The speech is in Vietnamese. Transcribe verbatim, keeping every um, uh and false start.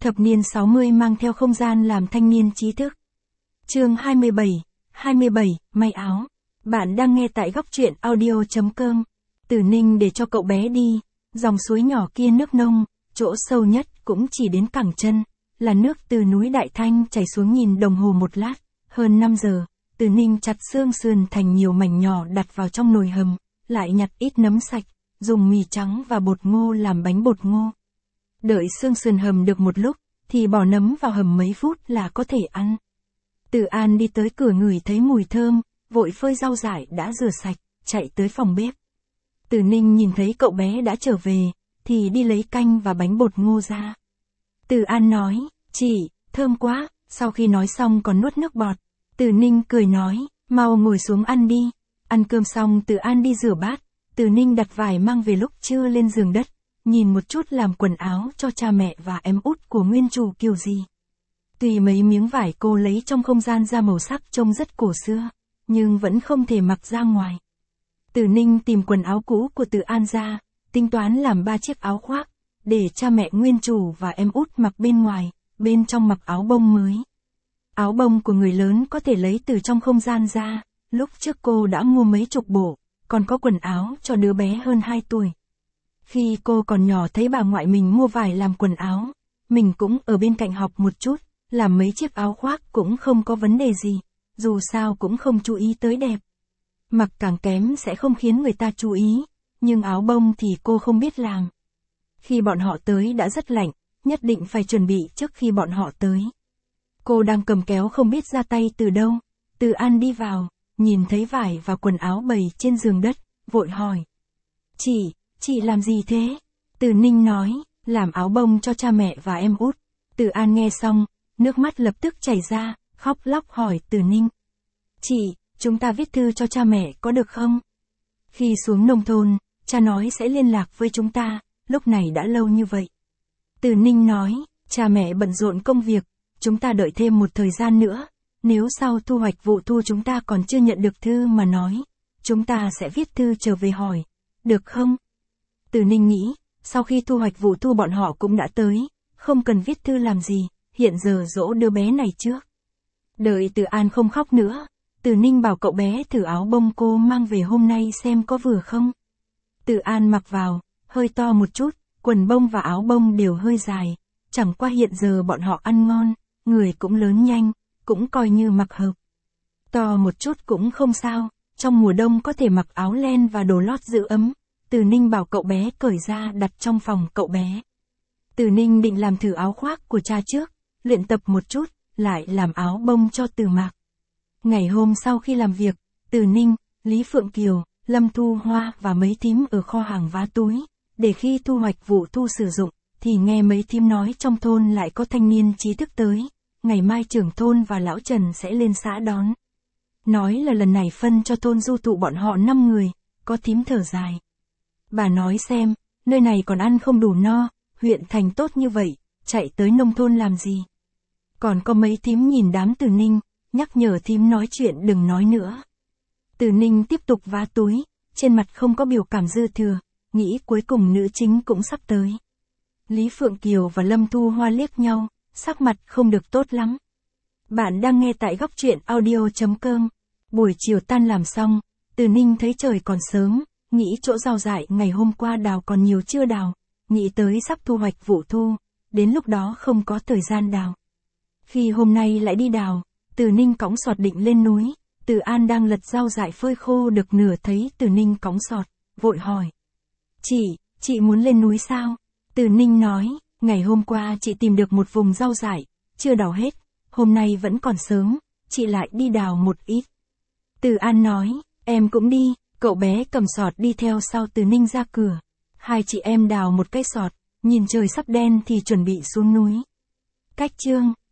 Thập niên sáu mươi mang theo không gian làm thanh niên trí thức. Chương hai mươi bảy, hai mươi bảy, may áo. Bạn đang nghe tại góc truyện audio chấm com. Từ Ninh để cho cậu bé đi, dòng suối nhỏ kia nước nông, chỗ sâu nhất cũng chỉ đến cẳng chân, là nước từ núi Đại Thanh chảy xuống. Nhìn đồng hồ một lát, hơn năm giờ, Từ Ninh chặt xương sườn thành nhiều mảnh nhỏ đặt vào trong nồi hầm, lại nhặt ít nấm sạch, dùng mì trắng và bột ngô làm bánh bột ngô. Đợi xương sườn hầm được một lúc, thì bỏ nấm vào hầm mấy phút là có thể ăn. Từ An đi tới cửa ngửi thấy mùi thơm, vội phơi rau dại đã rửa sạch, chạy tới phòng bếp. Từ Ninh nhìn thấy cậu bé đã trở về, thì đi lấy canh và bánh bột ngô ra. Từ An nói, chị, thơm quá, sau khi nói xong còn nuốt nước bọt. Từ Ninh cười nói, mau ngồi xuống ăn đi. Ăn cơm xong Từ An đi rửa bát, Từ Ninh đặt vải mang về lúc trưa lên giường đất, nhìn một chút làm quần áo cho cha mẹ và em út của nguyên chủ Kiều Gì. Tuy mấy miếng vải cô lấy trong không gian ra màu sắc trông rất cổ xưa, nhưng vẫn không thể mặc ra ngoài. Từ Ninh tìm quần áo cũ của Từ An ra, tính toán làm ba chiếc áo khoác, để cha mẹ nguyên chủ và em út mặc bên ngoài, bên trong mặc áo bông mới. Áo bông của người lớn có thể lấy từ trong không gian ra, lúc trước cô đã mua mấy chục bộ, còn có quần áo cho đứa bé hơn hai tuổi. Khi cô còn nhỏ thấy bà ngoại mình mua vải làm quần áo, mình cũng ở bên cạnh học một chút, làm mấy chiếc áo khoác cũng không có vấn đề gì, dù sao cũng không chú ý tới đẹp. Mặc càng kém sẽ không khiến người ta chú ý, nhưng áo bông thì cô không biết làm. Khi bọn họ tới đã rất lạnh, nhất định phải chuẩn bị trước khi bọn họ tới. Cô đang cầm kéo không biết ra tay từ đâu, Từ An đi vào, nhìn thấy vải và quần áo bày trên giường đất, vội hỏi. Chị, chị làm gì thế? Từ Ninh nói, làm áo bông cho cha mẹ và em út. Từ An nghe xong, nước mắt lập tức chảy ra, khóc lóc hỏi Từ Ninh. Chị, chúng ta viết thư cho cha mẹ có được không? Khi xuống nông thôn, cha nói sẽ liên lạc với chúng ta, lúc này đã lâu như vậy. Từ Ninh nói, cha mẹ bận rộn công việc, chúng ta đợi thêm một thời gian nữa, nếu sau thu hoạch vụ thu chúng ta còn chưa nhận được thư mà nói, chúng ta sẽ viết thư trở về hỏi, được không? Từ Ninh nghĩ, sau khi thu hoạch vụ thu bọn họ cũng đã tới, không cần viết thư làm gì, hiện giờ dỗ đứa bé này trước. Đợi Từ An không khóc nữa, Từ Ninh bảo cậu bé thử áo bông cô mang về hôm nay xem có vừa không. Từ An mặc vào, hơi to một chút, quần bông và áo bông đều hơi dài, chẳng qua hiện giờ bọn họ ăn ngon, người cũng lớn nhanh, cũng coi như mặc hợp. To một chút cũng không sao, trong mùa đông có thể mặc áo len và đồ lót giữ ấm. Từ Ninh bảo cậu bé cởi ra đặt trong phòng cậu bé. Từ Ninh định làm thử áo khoác của cha trước, luyện tập một chút, lại làm áo bông cho Từ mặc. Ngày hôm sau khi làm việc, Từ Ninh, Lý Phượng Kiều, Lâm Thu Hoa và mấy thím ở kho hàng vá túi, để khi thu hoạch vụ thu sử dụng, thì nghe mấy thím nói trong thôn lại có thanh niên trí thức tới, ngày mai trưởng thôn và lão Trần sẽ lên xã đón. Nói là lần này phân cho thôn du tụ bọn họ năm người, có thím thở dài. Bà nói xem, nơi này còn ăn không đủ no, huyện thành tốt như vậy, chạy tới nông thôn làm gì? Còn có mấy thím nhìn đám Từ Ninh, nhắc nhở thím nói chuyện đừng nói nữa. Từ Ninh tiếp tục vá túi, trên mặt không có biểu cảm dư thừa, nghĩ cuối cùng nữ chính cũng sắp tới. Lý Phượng Kiều và Lâm Thu Hoa liếc nhau, sắc mặt không được tốt lắm. Bạn đang nghe tại góc truyện audio chấm com. Buổi chiều tan làm xong, Từ Ninh thấy trời còn sớm, nghĩ chỗ rau dại ngày hôm qua đào còn nhiều chưa đào, nghĩ tới sắp thu hoạch vụ thu, đến lúc đó không có thời gian đào. Khi hôm nay lại đi đào, Từ Ninh cõng sọt định lên núi, Từ An đang lật rau dại phơi khô được nửa thấy Từ Ninh cõng sọt, vội hỏi. Chị, chị muốn lên núi sao? Từ Ninh nói, ngày hôm qua chị tìm được một vùng rau dại, chưa đào hết, hôm nay vẫn còn sớm, chị lại đi đào một ít. Từ An nói, em cũng đi, cậu bé cầm sọt đi theo sau Từ Ninh ra cửa. Hai chị em đào một cái sọt, nhìn trời sắp đen thì chuẩn bị xuống núi. Cách chương